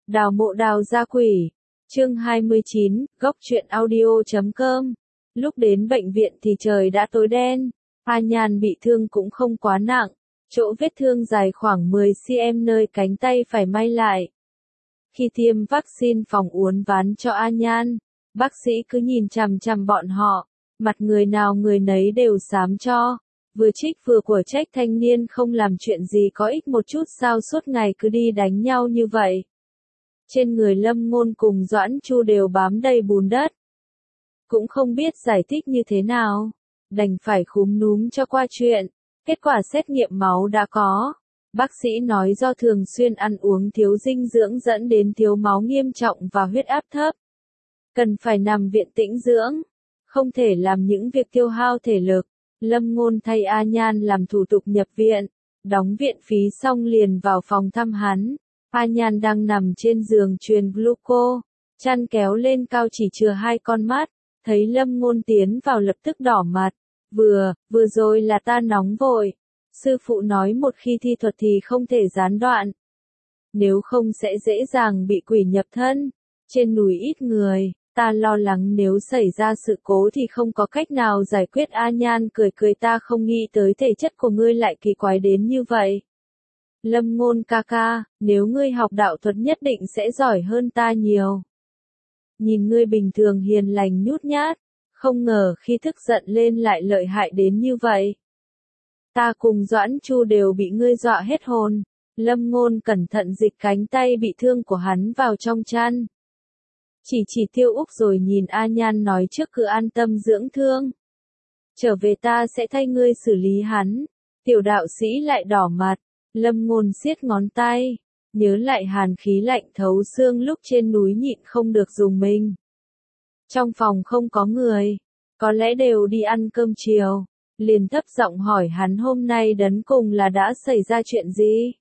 Đào mộ đào gia quỷ. Chương 29, góc truyện audio.com. Lúc đến bệnh viện thì trời đã tối đen. A Nhan bị thương cũng không quá nặng. Chỗ vết thương dài khoảng 10 cm nơi cánh tay phải may lại. Khi tiêm vaccine phòng uốn ván cho A Nhan, bác sĩ cứ nhìn chằm chằm bọn họ. Mặt người nào người nấy đều xám cho. Vừa trích vừa của trách thanh niên không làm chuyện gì có ích một chút sao suốt ngày cứ đi đánh nhau như vậy. Trên người Lâm Ngôn cùng Doãn Chu đều bám đầy bùn đất. Cũng không biết giải thích như thế nào. Đành phải khúm núm cho qua chuyện. Kết quả xét nghiệm máu đã có. Bác sĩ nói do thường xuyên ăn uống thiếu dinh dưỡng dẫn đến thiếu máu nghiêm trọng và huyết áp thấp. Cần phải nằm viện tĩnh dưỡng. Không thể làm những việc tiêu hao thể lực. Lâm Ngôn thay A Nhan làm thủ tục nhập viện. Đóng viện phí xong liền vào phòng thăm hắn. A Nhan đang nằm trên giường truyền gluco. Chăn kéo lên cao chỉ chừa 2 con mắt. Thấy Lâm Ngôn tiến vào lập tức đỏ mặt. Vừa rồi là ta nóng vội. Sư phụ nói một khi thi thuật thì không thể gián đoạn. Nếu không sẽ dễ dàng bị quỷ nhập thân. Trên núi ít người, ta lo lắng nếu xảy ra sự cố thì không có cách nào giải quyết. A Nhan cười ta không nghĩ tới thể chất của ngươi lại kỳ quái đến như vậy. Lâm Ngôn ca ca, nếu ngươi học đạo thuật nhất định sẽ giỏi hơn ta nhiều. Nhìn ngươi bình thường hiền lành nhút nhát, không ngờ khi tức giận lên lại lợi hại đến như vậy. Ta cùng Doãn Chu đều bị ngươi dọa hết hồn. Lâm Ngôn cẩn thận dịch cánh tay bị thương của hắn vào trong chăn. Chỉ Tiêu Úc rồi nhìn A Nhan nói trước cứ an tâm dưỡng thương. Trở về ta sẽ thay ngươi xử lý hắn. Tiểu đạo sĩ lại đỏ mặt. Lâm Ngôn siết ngón tay. Nhớ lại hàn khí lạnh thấu xương lúc trên núi nhịn không được dùng mình. Trong phòng không có người. Có lẽ đều đi ăn cơm chiều. Liền thấp giọng hỏi hắn hôm nay đến cùng là đã xảy ra chuyện gì.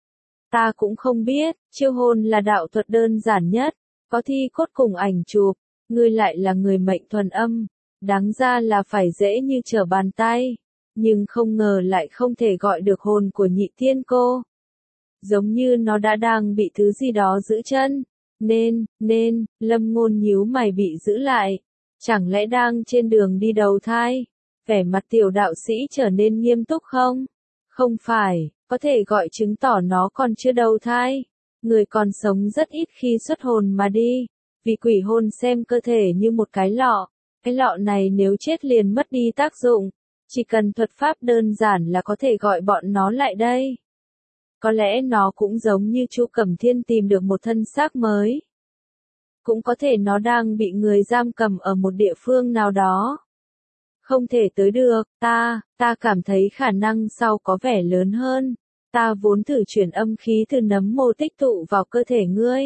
Ta cũng không biết, chiêu hồn là đạo thuật đơn giản nhất. Có thi cốt cùng ảnh chụp. Ngươi lại là người mệnh thuần âm. Đáng ra là phải dễ như trở bàn tay. Nhưng không ngờ lại không thể gọi được hồn của nhị tiên cô. Giống như nó đã đang bị thứ gì đó giữ chân. Nên, Lâm Ngôn nhíu mày bị giữ lại. Chẳng lẽ đang trên đường đi đầu thai? Vẻ mặt tiểu đạo sĩ trở nên nghiêm túc không? Không phải, có thể gọi chứng tỏ nó còn chưa đầu thai. Người còn sống rất ít khi xuất hồn mà đi. Vì quỷ hồn xem cơ thể như một cái lọ. Cái lọ này nếu chết liền mất đi tác dụng. Chỉ cần thuật pháp đơn giản là có thể gọi bọn nó lại đây. Có lẽ nó cũng giống như Chu Cẩm Thiên tìm được một thân xác mới. Cũng có thể nó đang bị người giam cầm ở một địa phương nào đó. Không thể tới được, ta cảm thấy khả năng sau có vẻ lớn hơn. Ta vốn thử chuyển âm khí từ nấm mô tích tụ vào cơ thể ngươi.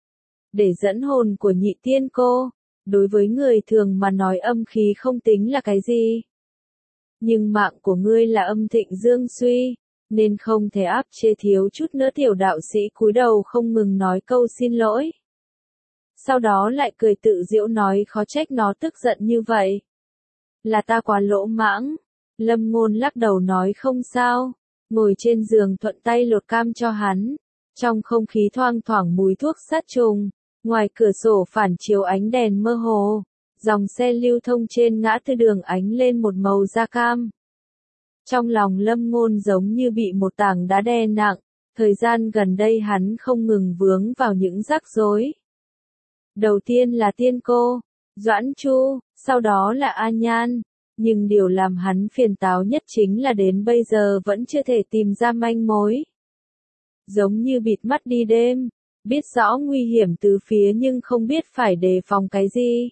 Để dẫn hồn của nhị tiên cô. Đối với người thường mà nói âm khí không tính là cái gì. Nhưng mạng của ngươi là âm thịnh dương suy. Nên không thể áp chế thiếu chút nữa. Tiểu đạo sĩ cúi đầu không ngừng nói câu xin lỗi. Sau đó lại cười tự giễu nói khó trách nó tức giận như vậy. Là ta quá lỗ mãng. Lâm Ngôn lắc đầu nói không sao. Ngồi trên giường thuận tay lột cam cho hắn. Trong không khí thoang thoảng mùi thuốc sát trùng. Ngoài cửa sổ phản chiếu ánh đèn mơ hồ. Dòng xe lưu thông trên ngã tư đường ánh lên một màu da cam. Trong lòng Lâm Ngôn giống như bị một tảng đá đè nặng. Thời gian gần đây hắn không ngừng vướng vào những rắc rối. Đầu tiên là tiên cô, Doãn Chu, sau đó là A Nhan. Nhưng điều làm hắn phiền táo nhất chính là đến bây giờ vẫn chưa thể tìm ra manh mối. Giống như bịt mắt đi đêm, biết rõ nguy hiểm từ phía nhưng không biết phải đề phòng cái gì.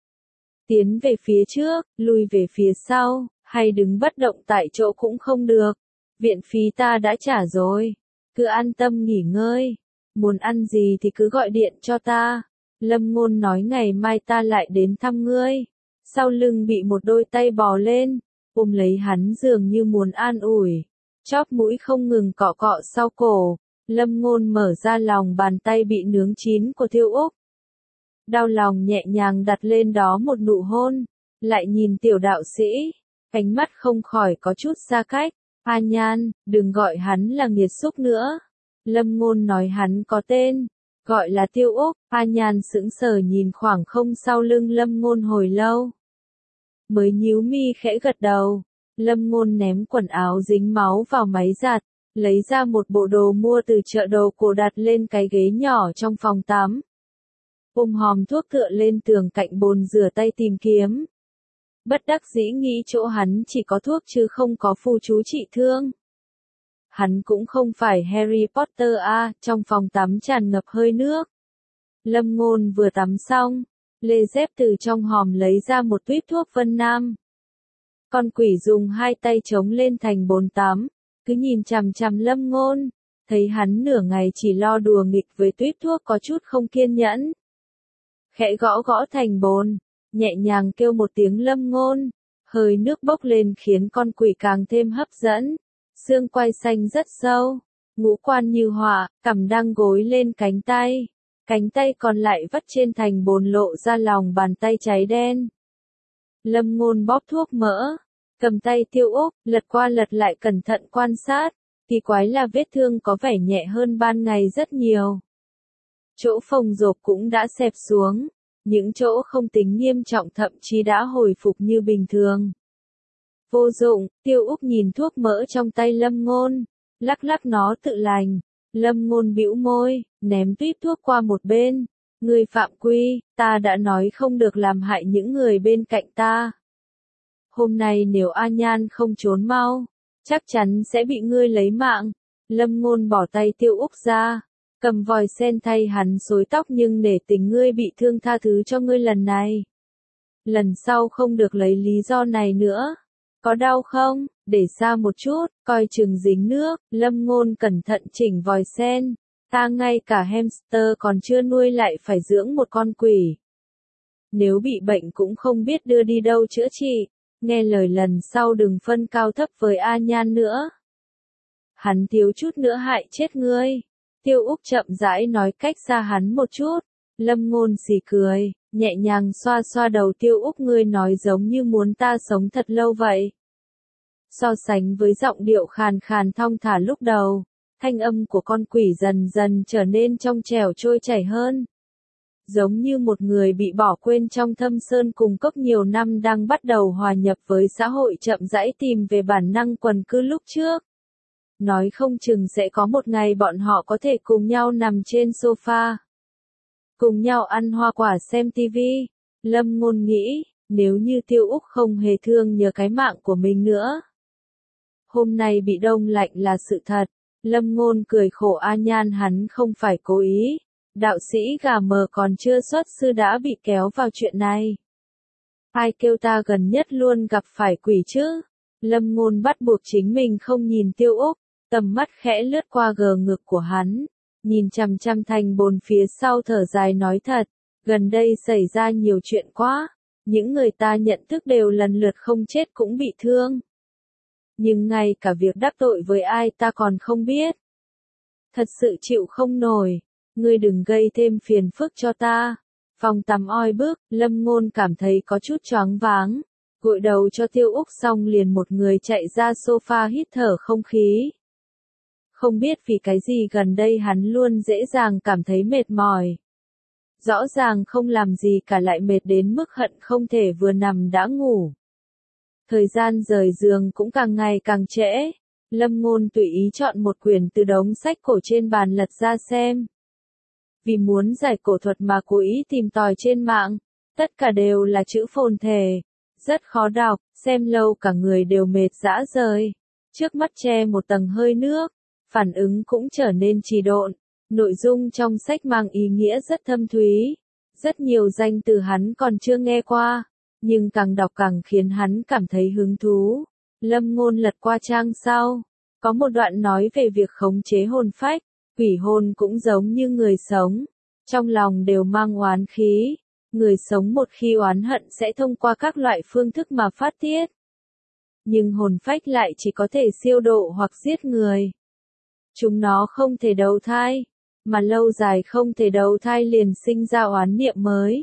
Tiến về phía trước, lùi về phía sau, hay đứng bất động tại chỗ cũng không được. Viện phí ta đã trả rồi, cứ an tâm nghỉ ngơi. Muốn ăn gì thì cứ gọi điện cho ta. Lâm Ngôn nói ngày mai ta lại đến thăm ngươi. Sau lưng bị một đôi tay bò lên, ôm lấy hắn dường như muốn an ủi. Chóp mũi không ngừng cọ cọ sau cổ. Lâm Ngôn mở ra lòng bàn tay bị nướng chín của Tiêu Úc. Đau lòng nhẹ nhàng đặt lên đó một nụ hôn. Lại nhìn tiểu đạo sĩ. Ánh mắt không khỏi có chút xa cách. A Nhan, đừng gọi hắn là nghiệt xúc nữa. Lâm Ngôn nói hắn có tên. Gọi là Tiêu Úc, A Nhan sững sờ nhìn khoảng không sau lưng Lâm Ngôn hồi lâu. Mới nhíu mi khẽ gật đầu, Lâm Ngôn ném quần áo dính máu vào máy giặt, lấy ra một bộ đồ mua từ chợ đồ cổ đặt lên cái ghế nhỏ trong phòng tắm. Ôm hòm thuốc tựa lên tường cạnh bồn rửa tay tìm kiếm. Bất đắc dĩ nghĩ chỗ hắn chỉ có thuốc chứ không có phù chú trị thương. Hắn cũng không phải Harry Potter trong phòng tắm tràn ngập hơi nước. Lâm Ngôn vừa tắm xong, lê dép từ trong hòm lấy ra một tuýp thuốc Vân Nam. Con quỷ dùng hai tay chống lên thành bồn tắm, cứ nhìn chằm chằm Lâm Ngôn, thấy hắn nửa ngày chỉ lo đùa nghịch với tuýp thuốc có chút không kiên nhẫn. Khẽ gõ gõ thành bồn, nhẹ nhàng kêu một tiếng Lâm Ngôn, hơi nước bốc lên khiến con quỷ càng thêm hấp dẫn. Xương quai xanh rất sâu, ngũ quan như họa, cằm đang gối lên cánh tay còn lại vắt trên thành bồn lộ ra lòng bàn tay cháy đen. Lâm Ngôn bóp thuốc mỡ, cầm tay Tiêu Úc, lật qua lật lại cẩn thận quan sát, kỳ quái là vết thương có vẻ nhẹ hơn ban ngày rất nhiều. Chỗ phồng rộp cũng đã xẹp xuống, những chỗ không tính nghiêm trọng thậm chí đã hồi phục như bình thường. Vô dụng, Tiêu Úc nhìn thuốc mỡ trong tay Lâm Ngôn, lắc lắc nó tự lành. Lâm Ngôn bĩu môi, ném tuýp thuốc qua một bên. Ngươi phạm quy, ta đã nói không được làm hại những người bên cạnh ta. Hôm nay nếu A Nhan không trốn mau, chắc chắn sẽ bị ngươi lấy mạng. Lâm Ngôn bỏ tay Tiêu Úc ra, cầm vòi sen thay hắn xối tóc nhưng để tình ngươi bị thương tha thứ cho ngươi lần này. Lần sau không được lấy lý do này nữa. Có đau không? Để xa một chút, coi chừng dính nước. Lâm Ngôn cẩn thận chỉnh vòi sen. Ta ngay cả hamster còn chưa nuôi lại phải dưỡng một con quỷ. Nếu bị bệnh cũng không biết đưa đi đâu chữa trị. Nghe lời lần sau đừng phân cao thấp với A Nhan nữa. Hắn thiếu chút nữa hại chết ngươi. Tiêu Úc chậm rãi nói cách xa hắn một chút. Lâm Ngôn xì cười, nhẹ nhàng xoa xoa đầu Tiêu Úc, ngươi nói giống như muốn ta sống thật lâu vậy. So sánh với giọng điệu khàn khàn thong thả lúc đầu, thanh âm của con quỷ dần dần trở nên trong trẻo trôi chảy hơn. Giống như một người bị bỏ quên trong thâm sơn cùng cốc nhiều năm đang bắt đầu hòa nhập với xã hội chậm rãi tìm về bản năng quần cư lúc trước. Nói không chừng sẽ có một ngày bọn họ có thể cùng nhau nằm trên sofa. Cùng nhau ăn hoa quả xem tivi. Lâm Ngôn nghĩ, nếu như Tiêu Úc không hề thương nhớ cái mạng của mình nữa. Hôm nay bị đông lạnh là sự thật. Lâm Ngôn cười khổ, A Nhan hắn không phải cố ý. Đạo sĩ gà mờ còn chưa xuất sư đã bị kéo vào chuyện này. Ai kêu ta gần nhất luôn gặp phải quỷ chứ? Lâm Ngôn bắt buộc chính mình không nhìn Tiêu Úc, tầm mắt khẽ lướt qua gờ ngực của hắn, nhìn chằm chằm thành bồn phía sau thở dài nói thật, gần đây xảy ra nhiều chuyện quá, những người ta nhận thức đều lần lượt không chết cũng bị thương. Nhưng ngay cả việc đắc tội với ai ta còn không biết. Thật sự chịu không nổi, ngươi đừng gây thêm phiền phức cho ta. Phòng tắm oi bức, Lâm Ngôn cảm thấy có chút choáng váng, gội đầu cho Tiêu Úc xong liền một người chạy ra sofa hít thở không khí. Không biết vì cái gì gần đây hắn luôn dễ dàng cảm thấy mệt mỏi. Rõ ràng không làm gì cả lại mệt đến mức hận không thể vừa nằm đã ngủ. Thời gian rời giường cũng càng ngày càng trễ. Lâm Ngôn tùy ý chọn một quyển từ đống sách cổ trên bàn lật ra xem. Vì muốn giải cổ thuật mà cố ý tìm tòi trên mạng, tất cả đều là chữ phồn thể, rất khó đọc, xem lâu cả người đều mệt rã rời. Trước mắt che một tầng hơi nước, phản ứng cũng trở nên trì độn. Nội dung trong sách mang ý nghĩa rất thâm thúy, rất nhiều danh từ hắn còn chưa nghe qua, nhưng càng đọc càng khiến hắn cảm thấy hứng thú. Lâm Ngôn lật qua trang sau, có một đoạn nói về việc khống chế hồn phách, quỷ hồn cũng giống như người sống, trong lòng đều mang oán khí, người sống một khi oán hận sẽ thông qua các loại phương thức mà phát tiết. Nhưng hồn phách lại chỉ có thể siêu độ hoặc giết người. Chúng nó không thể đầu thai, mà lâu dài không thể đầu thai liền sinh ra oán niệm mới.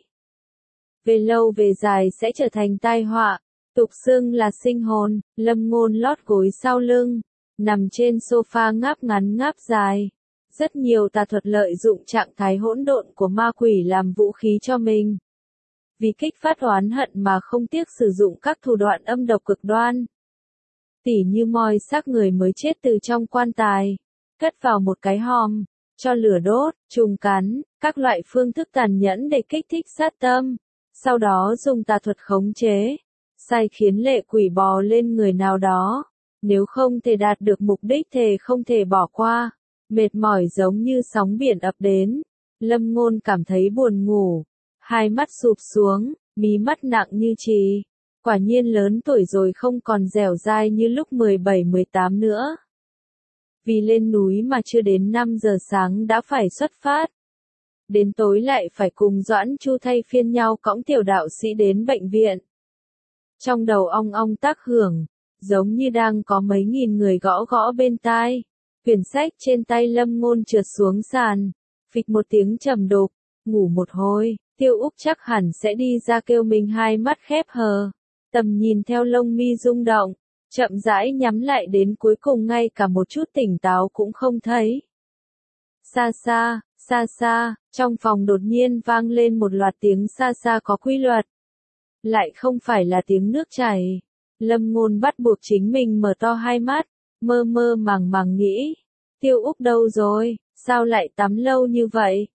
Về lâu về dài sẽ trở thành tai họa, tục xưng là sinh hồn. Lâm Ngôn lót gối sau lưng, nằm trên sofa ngáp ngắn ngáp dài, Rất nhiều tà thuật lợi dụng trạng thái hỗn độn của ma quỷ làm vũ khí cho mình. Vì kích phát oán hận mà không tiếc sử dụng các thủ đoạn âm độc cực đoan. Tỉ như moi xác người mới chết từ trong quan tài, cất vào một cái hòm, cho lửa đốt, trùng cắn, các loại phương thức tàn nhẫn để kích thích sát tâm. Sau đó dùng tà thuật khống chế, sai khiến lệ quỷ bò lên người nào đó. Nếu không thể đạt được mục đích thì không thể bỏ qua. Mệt mỏi giống như sóng biển ập đến. Lâm Ngôn cảm thấy buồn ngủ. Hai mắt sụp xuống, mí mắt nặng như chì. Quả nhiên lớn tuổi rồi không còn dẻo dai như lúc 17-18 nữa. Vì lên núi mà chưa đến 5 giờ sáng đã phải xuất phát. Đến tối lại phải cùng Doãn Chu thay phiên nhau cõng tiểu đạo sĩ đến bệnh viện. Trong đầu ong ong tác hưởng, giống như đang có mấy nghìn người gõ gõ bên tai. Quyển sách trên tay Lâm Ngôn trượt xuống sàn, phịch một tiếng trầm đục, ngủ một hồi, Tiêu Úc chắc hẳn sẽ đi ra kêu mình hai mắt khép hờ. Tầm nhìn theo lông mi rung động, chậm rãi nhắm lại đến cuối cùng ngay cả một chút tỉnh táo cũng không thấy. Xa xa, trong phòng đột nhiên vang lên một loạt tiếng xa xa có quy luật. Lại không phải là tiếng nước chảy. Lâm Ngôn bắt buộc chính mình mở to hai mắt, mơ mơ màng màng nghĩ. Tiêu Úc đâu rồi, sao lại tắm lâu như vậy?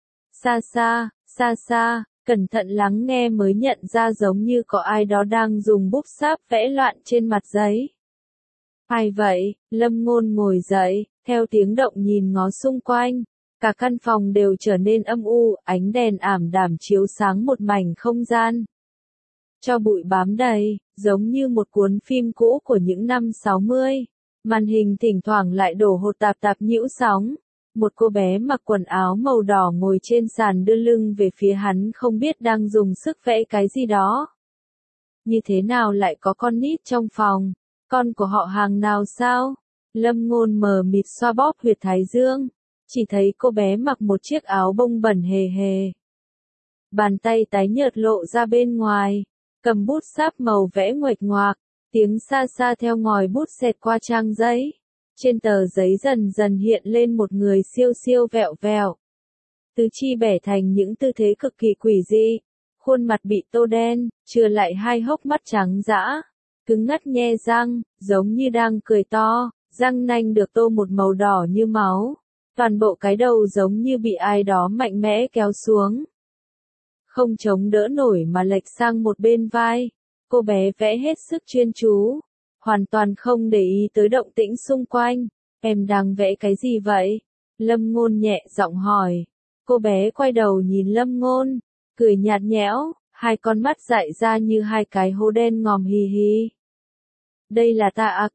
Xa xa, cẩn thận lắng nghe mới nhận ra giống như có ai đó đang dùng bút sáp vẽ loạn trên mặt giấy. Ai vậy? Lâm Ngôn ngồi dậy, theo tiếng động nhìn ngó xung quanh. Cả căn phòng đều trở nên âm u, ánh đèn ảm đạm chiếu sáng một mảnh không gian. Cho bụi bám đầy, giống như một cuốn phim cũ của những năm 60. Màn hình thỉnh thoảng lại đổ hột tạp tạp nhiễu sóng. Một cô bé mặc quần áo màu đỏ ngồi trên sàn đưa lưng về phía hắn không biết đang dùng sức vẽ cái gì đó. Như thế nào lại có con nít trong phòng? Con của họ hàng nào sao? Lâm Ngôn mờ mịt xoa bóp huyệt thái dương. Chỉ thấy cô bé mặc một chiếc áo bông bẩn hề hề. Bàn tay tái nhợt lộ ra bên ngoài. Cầm bút sáp màu vẽ nguệch ngoạc. Tiếng xa xa theo ngòi bút xẹt qua trang giấy. Trên tờ giấy dần dần hiện lên một người siêu siêu vẹo vẹo. Tứ chi bẻ thành những tư thế cực kỳ quỷ dị. Khuôn mặt bị tô đen, chừa lại hai hốc mắt trắng dã. Cứng ngắt nhe răng, giống như đang cười to. Răng nanh được tô một màu đỏ như máu. Toàn bộ cái đầu giống như bị ai đó mạnh mẽ kéo xuống. Không chống đỡ nổi mà lệch sang một bên vai. Cô bé vẽ hết sức chuyên chú. Hoàn toàn không để ý tới động tĩnh xung quanh. Em đang vẽ cái gì vậy? Lâm Ngôn nhẹ giọng hỏi. Cô bé quay đầu nhìn Lâm Ngôn, cười nhạt nhẽo, hai con mắt dại ra như hai cái hố đen ngòm hì hì. Đây là ta à,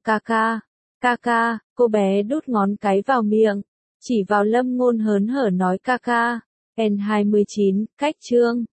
ca, cô bé đút ngón cái vào miệng, chỉ vào Lâm Ngôn hớn hở nói ca. N29, cách chương.